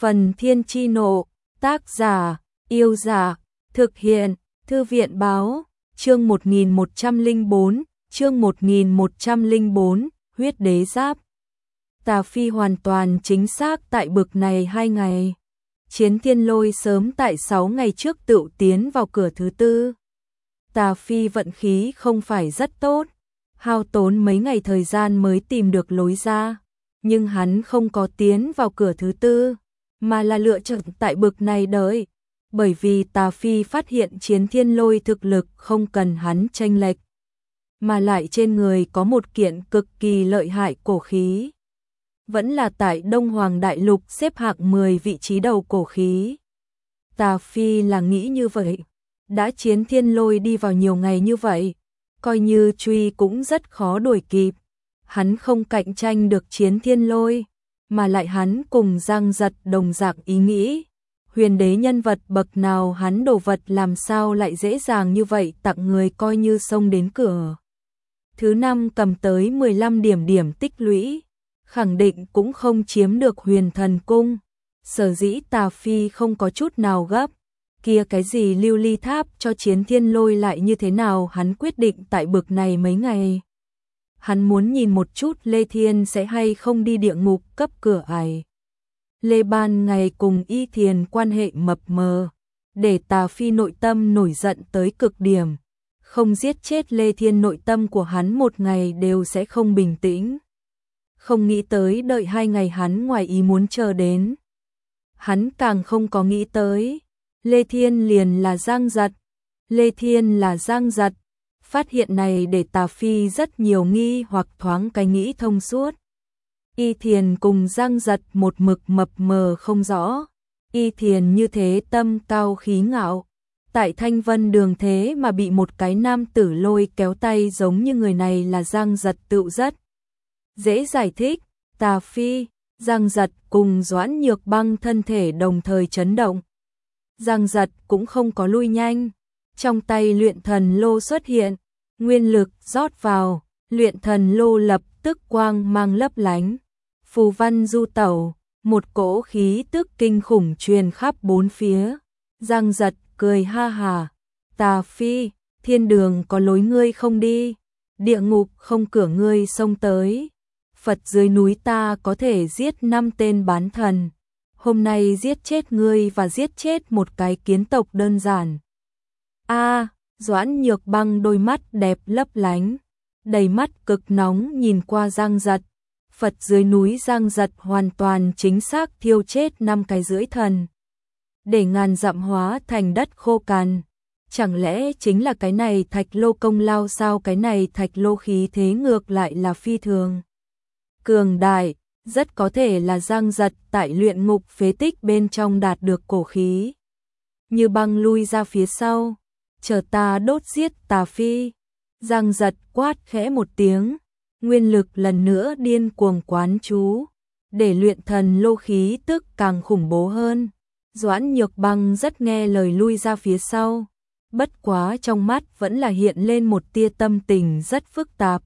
Phần Thiên Chi Nộ, tác giả, Yêu Giả, thực hiện, Thư viện Báo, chương 1104, chương 1104, huyết đế giáp. Tà Phi hoàn toàn chính xác tại bực này 2 ngày. Chiến Thiên Lôi sớm tại 6 ngày trước tựu tiến vào cửa thứ tư. Tà Phi vận khí không phải rất tốt, hao tốn mấy ngày thời gian mới tìm được lối ra, nhưng hắn không có tiến vào cửa thứ tư, mà là lựa chọn tại bực này đợi, bởi vì Tà Phi phát hiện Chiến Thiên Lôi thực lực không cần hắn chênh lệch, mà lại trên người có một kiện cực kỳ lợi hại cổ khí. Vẫn là tại Đông Hoàng Đại Lục xếp hạng 10 vị trí đầu cổ khí. Tà Phi là nghĩ như vậy, đã Chiến Thiên Lôi đi vào nhiều ngày như vậy, coi như truy cũng rất khó đuổi kịp. Hắn không cạnh tranh được Chiến Thiên Lôi, mà lại hắn cùng Giang Giật đồng dạng ý nghĩ. Huyền đế nhân vật bậc nào hắn đồ vật làm sao lại dễ dàng như vậy tặng người coi như xông đến cửa. Thứ 5 cầm tới 15 điểm tích lũy, khẳng định cũng không chiếm được Huyền Thần Cung. Sở dĩ Tà Phi không có chút nào gấp, kia cái gì lưu ly tháp cho Chiến Thiên Lôi lại như thế nào hắn quyết định tại bực này mấy ngày. Hắn muốn nhìn một chút Lê Thiên sẽ hay không đi địa ngục cấp cửa ải. Lê Ban ngày cùng Y Thiền quan hệ mập mờ, để Tà Phi nội tâm nổi giận tới cực điểm. Không giết chết Lê Thiên nội tâm của hắn một ngày đều sẽ không bình tĩnh. Không nghĩ tới đợi 2 ngày hắn ngoài ý muốn chờ đến. Hắn càng không có nghĩ tới Lê Thiên liền là Giang Giật. Lê Thiên là Giang Giật. Phát hiện này để Tà Phi rất nhiều nghi hoặc thoáng cái nghĩ thông suốt. Y Thiền cùng Giang Giật một mực mập mờ không rõ. Y Thiền như thế tâm cao khí ngạo, tại Thanh Vân Đường thế mà bị một cái nam tử lôi kéo tay giống như người này là Giang Giật tựu rất dễ giải thích. Tà Phi, Giang Giật cùng Doãn Nhược Băng thân thể đồng thời chấn động. Giang Giật cũng không có lui nhanh, trong tay luyện thần lô xuất hiện, nguyên lực rót vào, luyện thần lô lập tức quang mang lấp lánh, phù văn du tẩu, một cỗ khí tức kinh khủng truyền khắp bốn phía. Giang Giật cười ha hà, Tà Phi, thiên đường có lối ngươi không đi, địa ngục không cửa ngươi xông tới. Phật dưới núi ta có thể giết 5 tên bán thần, hôm nay giết chết ngươi và giết chết một cái kiến tộc đơn giản. Doãn Nhược Băng đôi mắt đẹp lấp lánh, đầy mắt cực nóng nhìn qua Giang Giật. Phật dưới núi Giang Giật hoàn toàn chính xác thiêu chết 5 cái rưỡi thần, để ngàn dặm hóa thành đất khô cằn. Chẳng lẽ chính là cái này thạch lô công lao sao? Cái này thạch lô khí thế ngược lại là phi thường cường đại, rất có thể là Giang Giật tại luyện ngục phế tích bên trong đạt được cổ khí. Như Băng lui ra phía sau, chờ ta đốt giết Tà Phi. Giang Giật quát khẽ một tiếng, nguyên lực lần nữa điên cuồng quán chú, để luyện thần lô khí tức càng khủng bố hơn. Doãn Nhược Băng rất nghe lời lui ra phía sau, bất quá trong mắt vẫn là hiện lên một tia tâm tình rất phức tạp.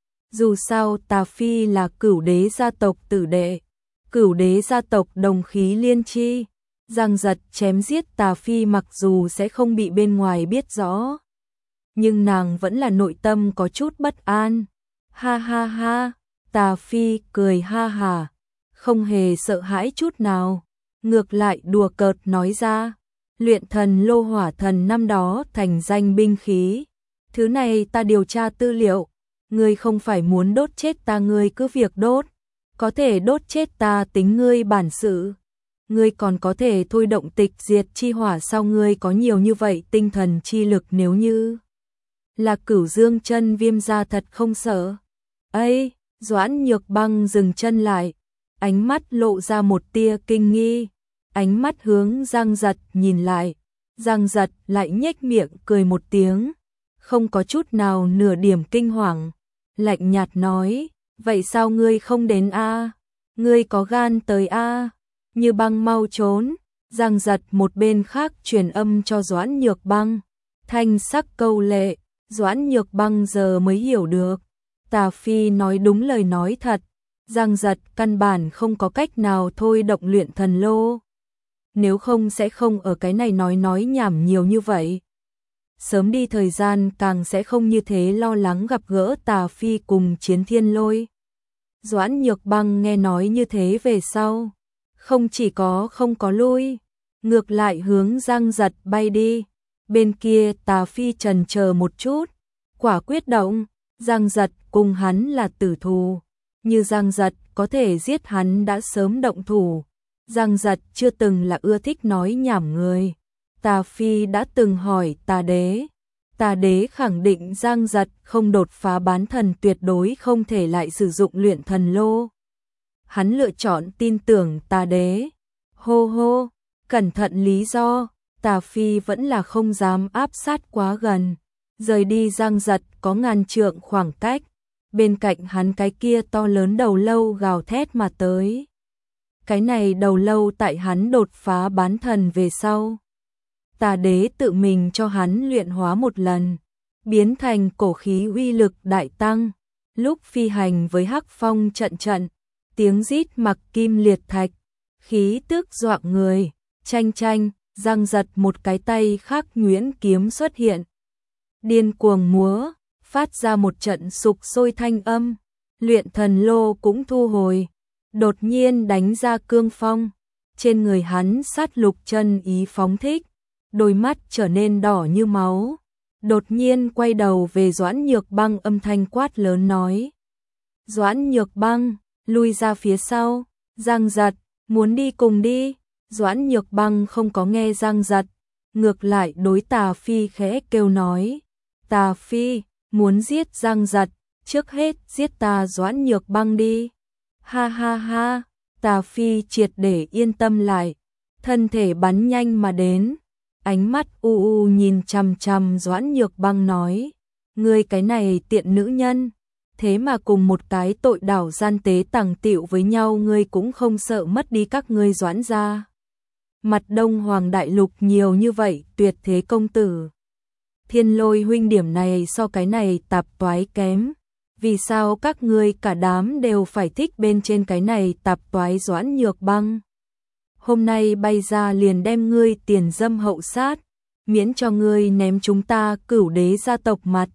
Dù sao Tà Phi là Cửu Đế gia tộc tử đệ, Cửu Đế gia tộc đồng khí liên chi. Giang Giật chém giết Tà Phi mặc dù sẽ không bị bên ngoài biết rõ, nhưng nàng vẫn là nội tâm có chút bất an. Ha ha ha, Tà Phi cười ha hà, không hề sợ hãi chút nào, ngược lại đùa cợt nói ra, luyện thần lô hỏa thần năm đó thành danh binh khí. Thứ này ta điều tra tư liệu, ngươi không phải muốn đốt chết ta ngươi cứ việc đốt, có thể đốt chết ta tính ngươi bản sự. Ngươi còn có thể thôi động tịch diệt chi hỏa sao? Ngươi có nhiều như vậy tinh thần chi lực, nếu như là Cửu Dương Chân Viêm gia thật không sợ. Ây, Doãn Nhược Băng dừng chân lại, ánh mắt lộ ra một tia kinh nghi, ánh mắt hướng Giang Giật nhìn lại. Giang Giật lại nhếch miệng cười một tiếng, không có chút nào nửa điểm kinh hoàng, lạnh nhạt nói, vậy sao ngươi không đến a? Ngươi có gan tới a? Như Băng mau trốn. Giang Giật một bên khác truyền âm cho Doãn Nhược Băng, thanh sắc câu lệ. Doãn Nhược Băng giờ mới hiểu được, Tà Phi nói đúng lời nói thật. Giang Giật căn bản không có cách nào thôi động luyện thần lô. Nếu không sẽ không ở cái này nói nhảm nhiều như vậy. Sớm đi thời gian càng sẽ không như thế lo lắng gặp gỡ Tà Phi cùng Chiến Thiên Lôi. Doãn Nhược Băng nghe nói như thế về sau, không chỉ có không có lui, ngược lại hướng Giang Giật bay đi. Bên kia Tà Phi chần chờ một chút, quả quyết động, Giang Giật cùng hắn là tử thù, như Giang Giật có thể giết hắn đã sớm động thủ. Giang Giật chưa từng là ưa thích nói nhảm người. Tà Phi đã từng hỏi Tà Đế khẳng định Giang Giật không đột phá bán thần tuyệt đối không thể lại sử dụng luyện thần lô. Hắn lựa chọn tin tưởng Tà Đế. Hô hô, cẩn thận lý do, Tà Phi vẫn là không dám áp sát quá gần. Rời đi Giang Giật có ngàn trượng khoảng cách, bên cạnh hắn cái kia to lớn đầu lâu gào thét mà tới. Cái này đầu lâu tại hắn đột phá bán thần về sau. Tà Đế tự mình cho hắn luyện hóa một lần, biến thành cổ khí uy lực đại tăng. Lúc phi hành với Hắc Phong trận, tiếng rít mặc kim liệt thạch, khí tức dọa người, chanh, Giang Giật một cái tay khác nhuyễn kiếm xuất hiện. Điên cuồng múa, phát ra một trận sục sôi thanh âm, luyện thần lô cũng thu hồi, đột nhiên đánh ra cương phong. Trên người hắn sát lục chân ý phóng thích, đôi mắt trở nên đỏ như máu, đột nhiên quay đầu về Doãn Nhược Băng âm thanh quát lớn nói. Doãn Nhược Băng, lui ra phía sau, Giang Giật, muốn đi cùng đi. Doãn Nhược Băng không có nghe Giang Giật, ngược lại đối Tà Phi khẽ kêu nói. Tà Phi, muốn giết Giang Giật, trước hết giết ta Doãn Nhược Băng đi. Ha ha ha, Tà Phi triệt để yên tâm lại, thân thể bắn nhanh mà đến. Ánh mắt u nhìn chằm chằm Doãn Nhược Băng nói, ngươi cái này tiện nữ nhân, thế mà cùng một cái tội đảo gian tế tàng tiệu với nhau ngươi cũng không sợ mất đi các ngươi Doãn gia. Mặt Đông Hoàng Đại Lục nhiều như vậy tuyệt thế công tử. Thiên Lôi huynh điểm này so cái này tạp toái kém. Vì sao các ngươi cả đám đều phải thích bên trên cái này tạp toái Doãn Nhược Băng? Hôm nay bay ra liền đem ngươi tiền dâm hậu sát, miễn cho ngươi ném chúng ta Cửu Đế gia tộc mặt.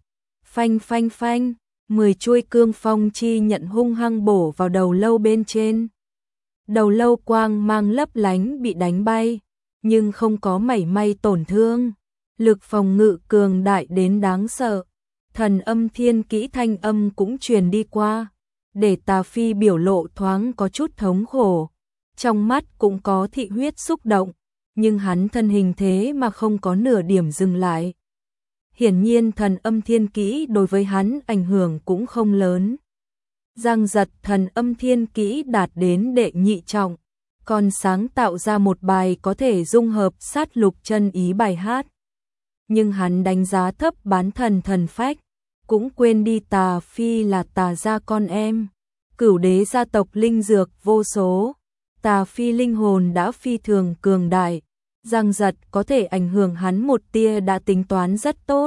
Phanh, 10 chuôi cương phong chi nhận hung hăng bổ vào đầu lâu bên trên. Đầu lâu quang mang lấp lánh bị đánh bay, nhưng không có mảy may tổn thương. Lực phòng ngự cường đại đến đáng sợ. Thần âm thiên kỹ thanh âm cũng truyền đi qua, để Tà Phi biểu lộ thoáng có chút thống khổ. Trong mắt cũng có thị huyết xúc động, nhưng hắn thân hình thế mà không có nửa điểm dừng lại. Hiển nhiên thần âm thiên kỹ đối với hắn ảnh hưởng cũng không lớn. Giang Giật thần âm thiên kỹ đạt đến đệ nhị trọng, còn sáng tạo ra một bài có thể dung hợp sát lục chân ý bài hát. Nhưng hắn đánh giá thấp bán thần thần phách, cũng quên đi Tà Phi là Tà gia con em. Cửu Đế gia tộc linh dược vô số, Tà Phi linh hồn đã phi thường cường đại, Giang Giật có thể ảnh hưởng hắn một tia đã tính toán rất tốt.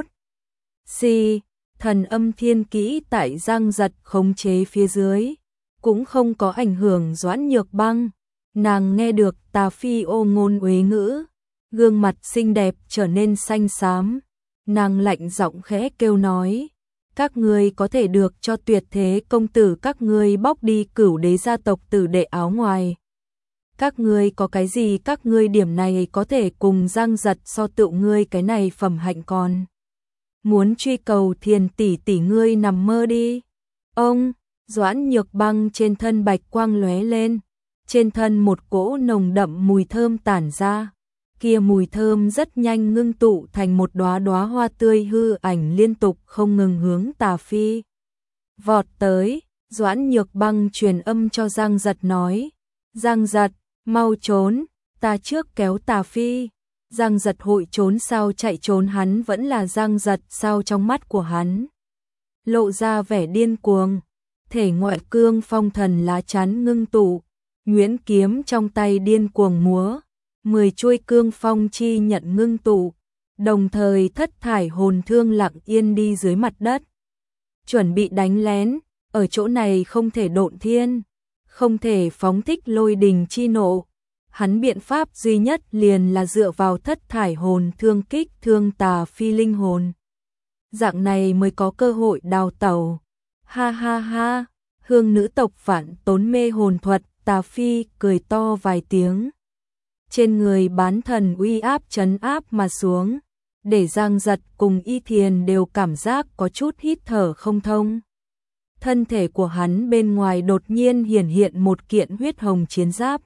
Thần âm thiên kỹ tại Giang Giật khống chế phía dưới, cũng không có ảnh hưởng Doãn Nhược Băng. Nàng nghe được Tà Phi ô ngôn uế ngữ, gương mặt xinh đẹp trở nên xanh xám. Nàng lạnh giọng khẽ kêu nói, các ngươi có thể được cho tuyệt thế công tử các ngươi bóc đi Cửu Đế gia tộc tử đệ áo ngoài. Các ngươi có cái gì các ngươi điểm này có thể cùng Giang Giật so tựu ngươi cái này phẩm hạnh còn. Muốn truy cầu Thiền tỷ tỷ ngươi nằm mơ đi. Ông, Doãn Nhược Băng trên thân bạch quang lóe lên, trên thân một cỗ nồng đậm mùi thơm tản ra. Kia mùi thơm rất nhanh ngưng tụ thành một đóa đóa hoa tươi hư ảnh liên tục không ngừng hướng Tà Phi vọt tới. Doãn Nhược Băng truyền âm cho Giang Giật nói, Giang Giật, mau trốn, ta trước kéo Tà Phi. Giang Giật hội trốn sao chạy trốn, hắn vẫn là Giang Giật sao? Trong mắt của hắn lộ ra vẻ điên cuồng, thể ngoại cương phong thần lá chắn ngưng tụ, nhuyễn kiếm trong tay điên cuồng múa, 10 chuôi cương phong chi nhận ngưng tụ, đồng thời thất thải hồn thương lặng yên đi dưới mặt đất, chuẩn bị đánh lén. Ở chỗ này không thể độn thiên, không thể phóng thích lôi đình chi nộ. Hắn biện pháp duy nhất liền là dựa vào thất thải hồn thương kích thương tà phi linh hồn. Dạng này mới có cơ hội đào tẩu. Ha ha ha, hương nữ tộc phản tốn mê hồn thuật, tà phi cười to vài tiếng. Trên người bán thần uy áp trấn áp mà xuống, để Giang Giật cùng Y Thiền đều cảm giác có chút hít thở không thông. Thân thể của hắn bên ngoài đột nhiên hiển hiện một kiện huyết hồng chiến giáp.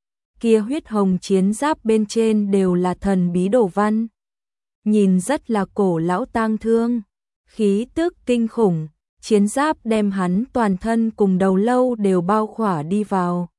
Kia huyết hồng chiến giáp bên trên đều là thần bí đồ văn. Nhìn rất là cổ lão tang thương, khí tức kinh khủng, chiến giáp đem hắn toàn thân cùng đầu lâu đều bao khỏa đi vào.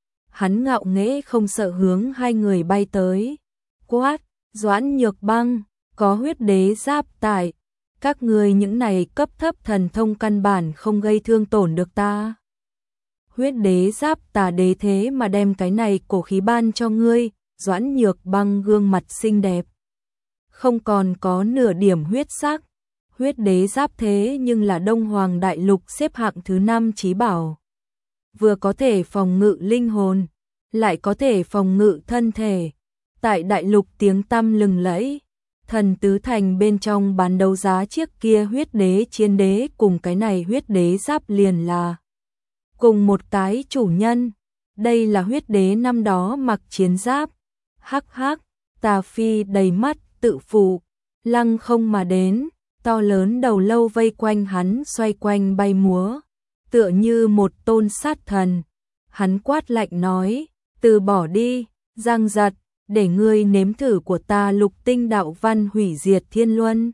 Hắn ngạo nghễ không sợ hướng hai người bay tới. Quát, Doãn Nhược Băng, có huyết đế giáp tại. Các người những này cấp thấp thần thông căn bản không gây thương tổn được ta. Huyết đế giáp tà đế thế mà đem cái này cổ khí ban cho ngươi. Doãn Nhược Băng gương mặt xinh đẹp, không còn có nửa điểm huyết sắc. Huyết đế giáp thế nhưng là Đông Hoàng Đại Lục xếp hạng thứ 5 chí bảo. Vừa có thể phòng ngự linh hồn, lại có thể phòng ngự thân thể. Tại Đại Lục tiếng tăm lừng lẫy. Thần tứ thành bên trong bán đấu giá chiếc kia huyết đế chiến đế cùng cái này huyết đế giáp liền là cùng một cái chủ nhân. Đây là huyết đế năm đó mặc chiến giáp. Hắc hắc, tà phi đầy mắt tự phụ, lăng không mà đến, to lớn đầu lâu vây quanh hắn xoay quanh bay múa, tựa như một tôn sát thần. Hắn quát lạnh nói, từ bỏ đi, Giang Giật, để ngươi nếm thử của ta lục tinh đạo văn hủy diệt thiên luân.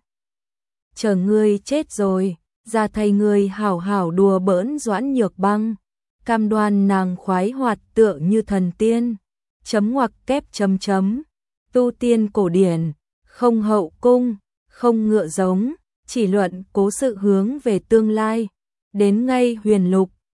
Chờ ngươi chết rồi, ra thay ngươi hảo hảo đùa bỡn Doãn Nhược Băng, cam đoan nàng khoái hoạt tựa như thần tiên. Chấm ngoặc kép chấm chấm, tu tiên cổ điển, không hậu cung, không ngựa giống, chỉ luận cố sự hướng về tương lai. Đến ngay huyền lục,